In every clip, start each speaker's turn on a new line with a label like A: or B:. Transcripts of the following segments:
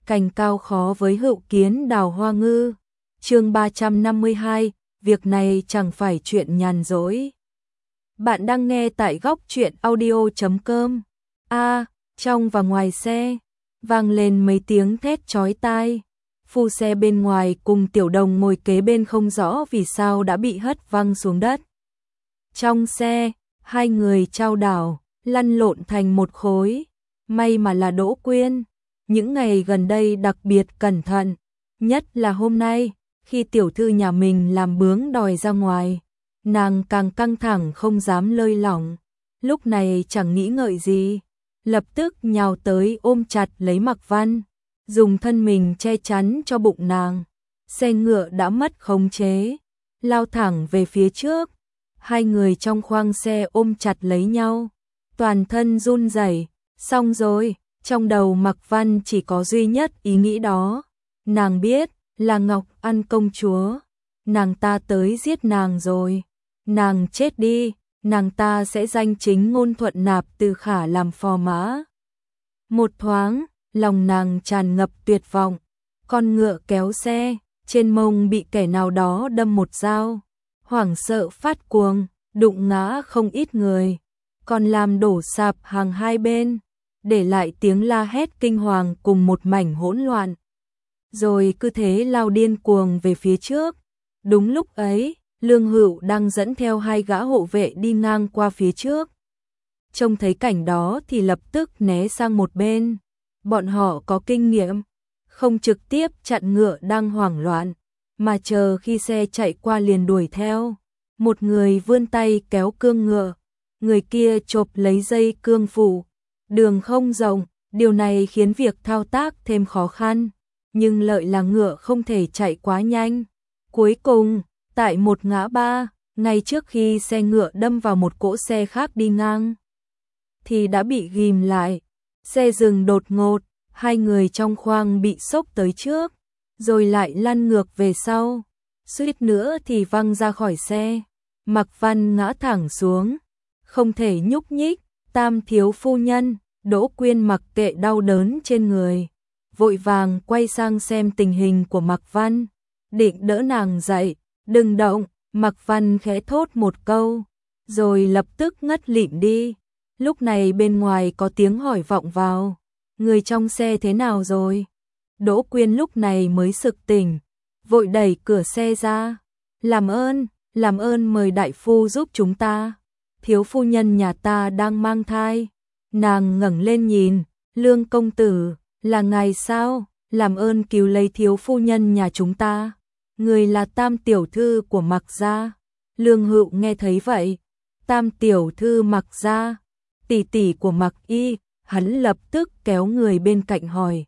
A: cành cao khó với hữu kiến đào hoa ngư. Chương 352, việc này chẳng phải chuyện nhàn rỗi. Bạn đang nghe tại góc truyện audio.com. Trong và ngoài xe, vang lên mấy tiếng thét chói tai. Phu xe bên ngoài cùng Tiểu Đồng ngồi kế bên không rõ vì sao đã bị hất văng xuống đất. Trong xe, hai người chao đảo, lăn lộn thành một khối. May mà là Đỗ Quyên. Những ngày gần đây đặc biệt cẩn thận, nhất là hôm nay, khi tiểu thư nhà mình làm bướng đòi ra ngoài, nàng càng căng thẳng không dám lơi lỏng. Lúc này chẳng nghĩ ngợi gì, lập tức nhào tới ôm chặt lấy Mạc Văn, dùng thân mình che chắn cho bụng nàng. Xe ngựa đã mất khống chế, lao thẳng về phía trước. Hai người trong khoang xe ôm chặt lấy nhau, toàn thân run rẩy. Xong rồi, trong đầu Mạc Văn chỉ có duy nhất ý nghĩ đó. Nàng biết là Ngọc Ăn công chúa, nàng ta tới giết nàng rồi. Nàng chết đi, nàng ta sẽ danh chính ngôn thuận nạp Từ Khả làm phò mã. Một thoáng, lòng nàng tràn ngập tuyệt vọng. Con ngựa kéo xe, trên mông bị kẻ nào đó đâm một dao, hoảng sợ phát cuồng, đụng ngã không ít người, còn làm đổ sạp hàng hai bên, để lại tiếng la hét kinh hoàng cùng một mảnh hỗn loạn. Rồi cứ thế lao điên cuồng về phía trước. Đúng lúc ấy, Lương Hữu đang dẫn theo hai gã hộ vệ đi ngang qua phía trước. Trông thấy cảnh đó thì lập tức né sang một bên. Bọn họ có kinh nghiệm, không trực tiếp chặn ngựa đang hoảng loạn, mà chờ khi xe chạy qua liền đuổi theo. Một người vươn tay kéo cương ngựa, người kia chộp lấy dây cương phủ. Đường không rộng, điều này khiến việc thao tác thêm khó khăn, nhưng lợi là ngựa không thể chạy quá nhanh. Cuối cùng, tại một ngã ba, ngay trước khi xe ngựa đâm vào một cỗ xe khác đi ngang, thì đã bị ghim lại. Xe dừng đột ngột, hai người trong khoang bị xốc tới trước, rồi lại lăn ngược về sau, suýt nữa thì văng ra khỏi xe. Mạc Văn ngã thẳng xuống, không thể nhúc nhích. Tam thiếu phu nhân, Đỗ Quyên mặc kệ đau đớn trên người, vội vàng quay sang xem tình hình của Mạc Văn, định đỡ nàng dậy. Đừng động, Mạc Văn khẽ thốt một câu, rồi lập tức ngất lịm đi. Lúc này bên ngoài có tiếng hỏi vọng vào, người trong xe thế nào rồi? Đỗ Quyên lúc này mới sực tỉnh, vội đẩy cửa xe ra. Làm ơn mời đại phu giúp chúng ta. Thiếu phu nhân nhà ta đang mang thai. Nàng ngẩng lên nhìn, Lương công tử, là ngài sao? Làm ơn cứu lấy thiếu phu nhân nhà chúng ta. Người là Tam tiểu thư của Mạc gia. Lương Hữu nghe thấy vậy, Tam tiểu thư Mạc gia, tỷ tỷ của Mạc Y. Hắn lập tức kéo người bên cạnh hỏi,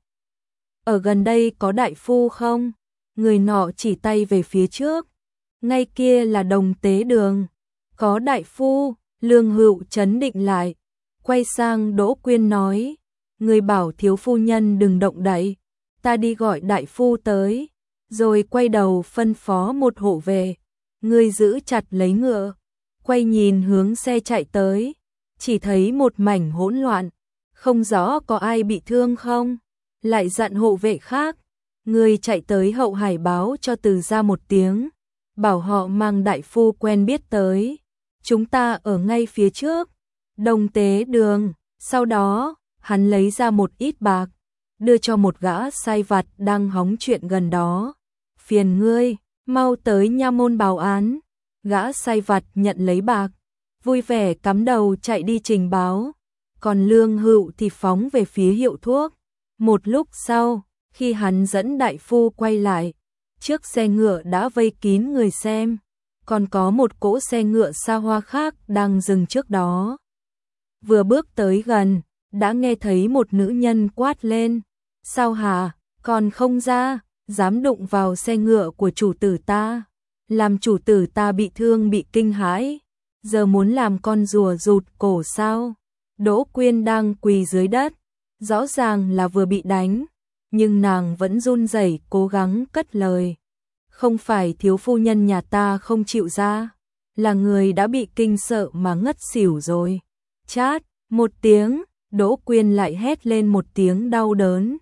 A: ở gần đây có đại phu không? Người nọ chỉ tay về phía trước, ngay kia là Đồng Tế Đường. Có đại phu. Lương Hữu trấn định lại, quay sang Đỗ Quyên nói, người bảo thiếu phu nhân đừng động đậy, ta đi gọi đại phu tới. Rồi quay đầu phân phó một hộ vệ, người giữ chặt lấy ngựa, quay nhìn hướng xe chạy tới, chỉ thấy một mảnh hỗn loạn, không rõ có ai bị thương không. Lại dặn hộ vệ khác, người chạy tới Hậu Hải báo cho Từ gia một tiếng, bảo họ mang đại phu quen biết tới. Chúng ta ở ngay phía trước, Đồng Tế Đường. Sau đó, hắn lấy ra một ít bạc, đưa cho một gã sai vặt đang hóng chuyện gần đó. Phiền ngươi, mau tới nha môn báo án. Gã sai vặt nhận lấy bạc, vui vẻ cắm đầu chạy đi trình báo. Còn Lương Hữu thì phóng về phía hiệu thuốc. Một lúc sau, khi hắn dẫn đại phu quay lại, trước xe ngựa đã vây kín người xem. Còn có một cỗ xe ngựa xa hoa khác đang dừng trước đó. Vừa bước tới gần, đã nghe thấy một nữ nhân quát lên, sao hả, còn không ra, dám đụng vào xe ngựa của chủ tử ta, làm chủ tử ta bị thương bị kinh hãi, giờ muốn làm con rùa rụt cổ sao? Đỗ Quyên đang quỳ dưới đất, rõ ràng là vừa bị đánh, nhưng nàng vẫn run rẩy cố gắng cất lời. Không phải thiếu phu nhân nhà ta không chịu ra, là người đã bị kinh sợ mà ngất xỉu rồi. Chát, một tiếng, Đỗ Quyên lại hét lên một tiếng đau đớn,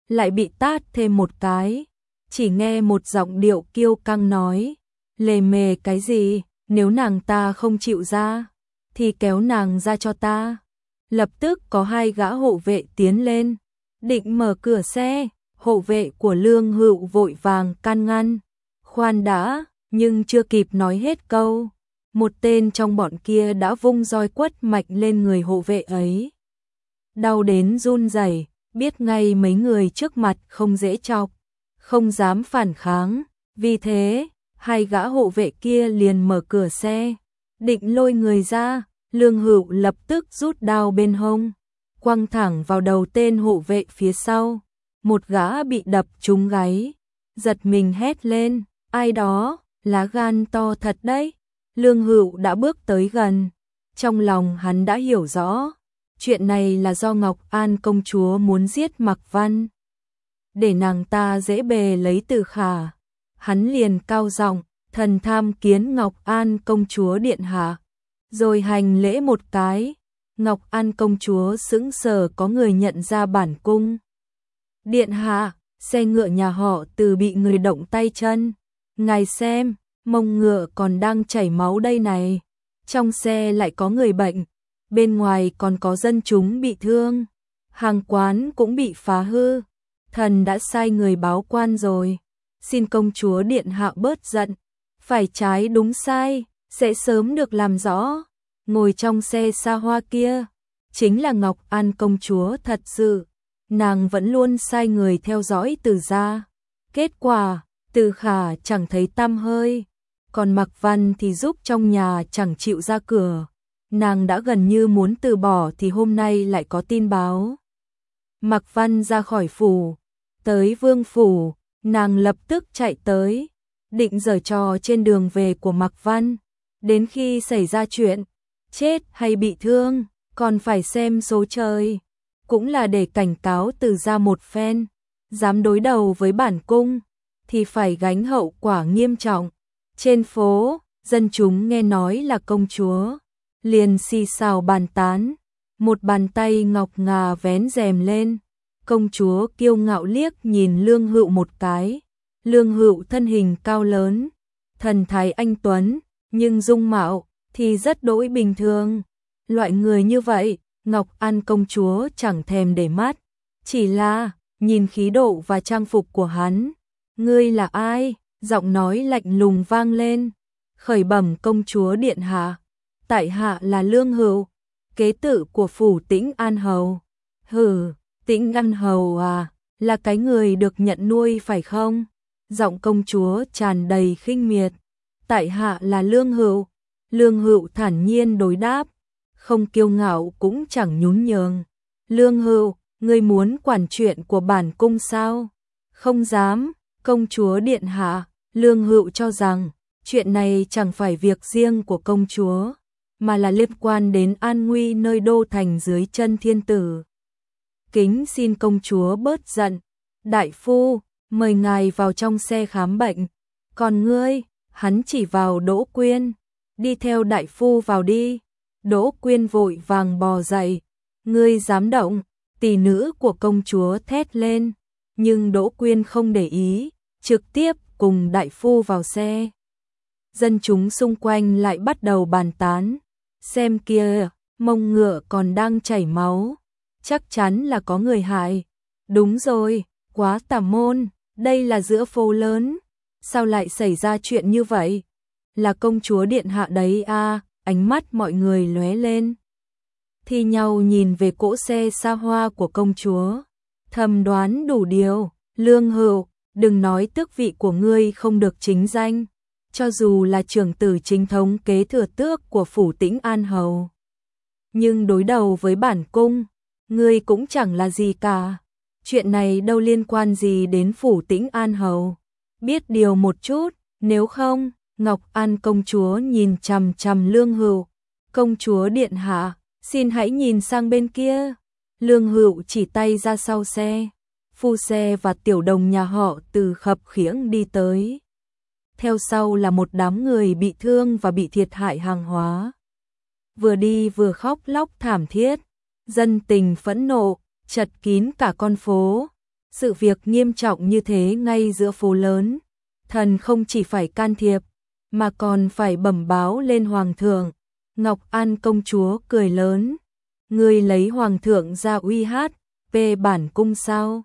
A: lại bị tát thêm một cái. Chỉ nghe một giọng điệu kiêu căng nói, lề mề cái gì, nếu nàng ta không chịu ra, thì kéo nàng ra cho ta. Lập tức có hai gã hộ vệ tiến lên, định mở cửa xe, hộ vệ của Lương Hựu vội vàng can ngăn. Khoan đã, nhưng chưa kịp nói hết câu, một tên trong bọn kia đã vung roi quất mạnh lên người hộ vệ ấy. Đau đến run rẩy, biết ngay mấy người trước mặt không dễ chọc, không dám phản kháng, vì thế, hai gã hộ vệ kia liền mở cửa xe, định lôi người ra. Lương Hựu lập tức rút đao bên hông, quăng thẳng vào đầu tên hộ vệ phía sau. Một gã bị đập trúng gáy, giật mình hét lên, ai đó, lá gan to thật đấy. Lương Hựu đã bước tới gần, trong lòng hắn đã hiểu rõ, chuyện này là do Ngọc An công chúa muốn giết Mạc Văn, để nàng ta dễ bề lấy Từ Khả. Hắn liền cao giọng, thần tham kiến Ngọc An công chúa điện hạ, rồi hành lễ một cái. Ngọc An công chúa sững sờ, có người nhận ra bản cung. Điện hạ, xe ngựa nhà họ Từ bị người động tay chân, ngài xem, mông ngựa còn đang chảy máu đây này. Trong xe lại có người bệnh, bên ngoài còn có dân chúng bị thương, hàng quán cũng bị phá hư. Thần đã sai người báo quan rồi, xin công chúa điện hạ bớt giận, phải trái đúng sai sẽ sớm được làm rõ. Ngồi trong xe xa hoa kia chính là Ngọc An công chúa thật sự, nàng vẫn luôn sai người theo dõi Từ gia. Kết quả, Từ Khả chẳng thấy tăm hơi, còn Mạc Văn thì giúp trong nhà chẳng chịu ra cửa. Nàng đã gần như muốn từ bỏ thì hôm nay lại có tin báo. Mạc Văn ra khỏi phủ, tới vương phủ, nàng lập tức chạy tới, định giở trò trên đường về của Mạc Văn. Đến khi xảy ra chuyện, chết hay bị thương, còn phải xem số trời. Cũng là để cảnh cáo Từ gia một phen, dám đối đầu với bản cung, thì phải gánh hậu quả nghiêm trọng. Trên phố, dân chúng nghe nói là công chúa, liền xì xào bàn tán. Một bàn tay ngọc ngà vén rèm lên, công chúa kiêu ngạo liếc nhìn Lương Hựu một cái. Lương Hựu thân hình cao lớn, thần thái anh tuấn, nhưng dung mạo thì rất đỗi bình thường. Loại người như vậy, Ngọc An công chúa chẳng thèm để mắt, chỉ là nhìn khí độ và trang phục của hắn. Ngươi là ai? Giọng nói lạnh lùng vang lên. Khởi bẩm công chúa điện hạ, tại hạ là Lương Hựu, kế tử của phủ Tĩnh An hầu. Hừ, Tĩnh An hầu à, là cái người được nhận nuôi phải không? Giọng công chúa tràn đầy khinh miệt. Tại hạ là Lương Hựu. Lương Hựu thản nhiên đối đáp, không kiêu ngạo cũng chẳng nhún nhường. Lương Hựu, ngươi muốn quản chuyện của bản cung sao? Không dám, công chúa điện hạ. Lương Hựu cho rằng chuyện này chẳng phải việc riêng của công chúa, mà là liên quan đến an nguy nơi đô thành dưới chân thiên tử. Kính xin công chúa bớt giận. Đại phu, mời ngài vào trong xe khám bệnh. Còn ngươi, hắn chỉ vào Đỗ Quyên, đi theo đại phu vào đi. Đỗ Quyên vội vàng bò dậy. Ngươi dám động? Tỷ nữ của công chúa thét lên, nhưng Đỗ Quyên không để ý, trực tiếp cùng đại phu vào xe. Dân chúng xung quanh lại bắt đầu bàn tán, xem kia, mông ngựa còn đang chảy máu, chắc chắn là có người hại. Đúng rồi, quá tà môn, đây là giữa phố lớn, sao lại xảy ra chuyện như vậy? Là công chúa điện hạ đấy à? Ánh mắt mọi người lóe lên, thi nhau nhìn về cỗ xe xa hoa của công chúa, thầm đoán đủ điều. Lương Hựu, đừng nói tước vị của ngươi không được chính danh, cho dù là trưởng tử chính thống kế thừa tước của phủ Tĩnh An hầu, nhưng đối đầu với bản cung, ngươi cũng chẳng là gì cả. Chuyện này đâu liên quan gì đến phủ Tĩnh An hầu, biết điều một chút, nếu không. Ngọc An công chúa nhìn chằm chằm Lương Hựu. Công chúa điện hạ, xin hãy nhìn sang bên kia. Lương Hựu chỉ tay ra sau xe. Phu xe và tiểu đồng nhà họ Từ khập khiễng đi tới. Theo sau là một đám người bị thương và bị thiệt hại hàng hóa. Vừa đi vừa khóc lóc thảm thiết, dân tình phẫn nộ, chật kín cả con phố. Sự việc nghiêm trọng như thế ngay giữa phố lớn, thần không chỉ phải can thiệp, mà còn phải bẩm báo lên hoàng thượng. Ngọc An công chúa cười lớn, ngươi lấy hoàng thượng ra uy hát, về bản cung sao?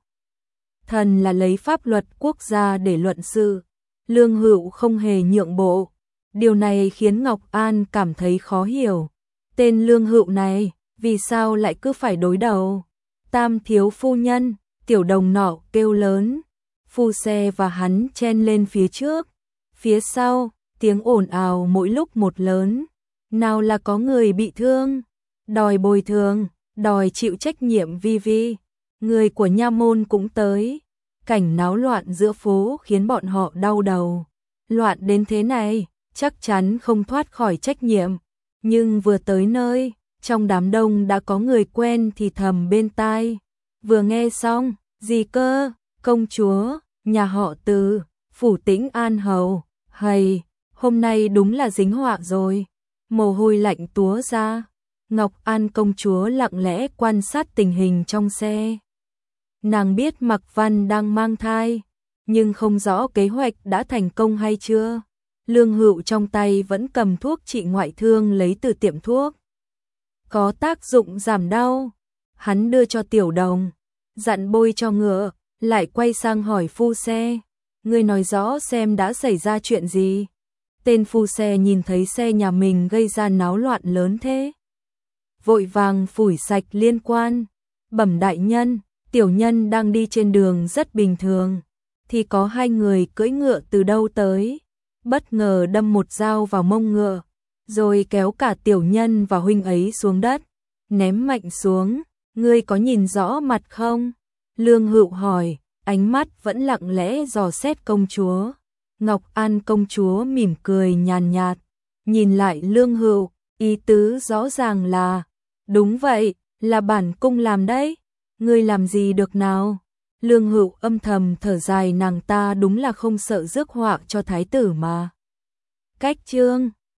A: Thần là lấy pháp luật quốc gia để luận sự. Lương Hữu không hề nhượng bộ. Điều này khiến Ngọc An cảm thấy khó hiểu. Tên Lương Hữu này, vì sao lại cứ phải đối đầu? Tam thiếu phu nhân, tiểu đồng nọ kêu lớn. Phu xe và hắn chen lên phía trước. Phía sau, tiếng ồn ào mỗi lúc một lớn. Nào là có người bị thương, đòi bồi thường, đòi chịu trách nhiệm vi. Người của nha môn cũng tới. Cảnh náo loạn giữa phố khiến bọn họ đau đầu. Loạn đến thế này, chắc chắn không thoát khỏi trách nhiệm. Nhưng vừa tới nơi, trong đám đông đã có người quen thì thầm bên tai. Vừa nghe xong, gì cơ, công chúa, nhà họ Từ, phủ Tĩnh An Hầu, hầy, hôm nay đúng là dính họa rồi. Mồ hôi lạnh túa ra. Ngọc An công chúa lặng lẽ quan sát tình hình trong xe. Nàng biết Mạc Văn đang mang thai, nhưng không rõ kế hoạch đã thành công hay chưa. Lương Hữu trong tay vẫn cầm thuốc trị ngoại thương lấy từ tiệm thuốc. Có tác dụng giảm đau. Hắn đưa cho Tiểu Đồng, dặn bôi cho ngựa, lại quay sang hỏi phu xe. Ngươi nói rõ xem đã xảy ra chuyện gì. Tên phu xe nhìn thấy xe nhà mình gây ra náo loạn lớn thế, vội vàng phủi sạch liên quan. Bẩm đại nhân, tiểu nhân đang đi trên đường rất bình thường, thì có hai người cưỡi ngựa từ đâu tới, bất ngờ đâm một dao vào mông ngựa, rồi kéo cả tiểu nhân và huynh ấy xuống đất, ném mạnh xuống. Ngươi có nhìn rõ mặt không? Lương Hữu hỏi, ánh mắt vẫn lặng lẽ dò xét công chúa. Ngọc An công chúa mỉm cười nhàn nhạt, nhìn lại Lương Hữu, ý tứ rõ ràng là, đúng vậy, là bản cung làm đấy. Ngươi làm gì được nào? Lương Hữu âm thầm thở dài, nàng ta đúng là không sợ rước họa cho thái tử mà. Cách chương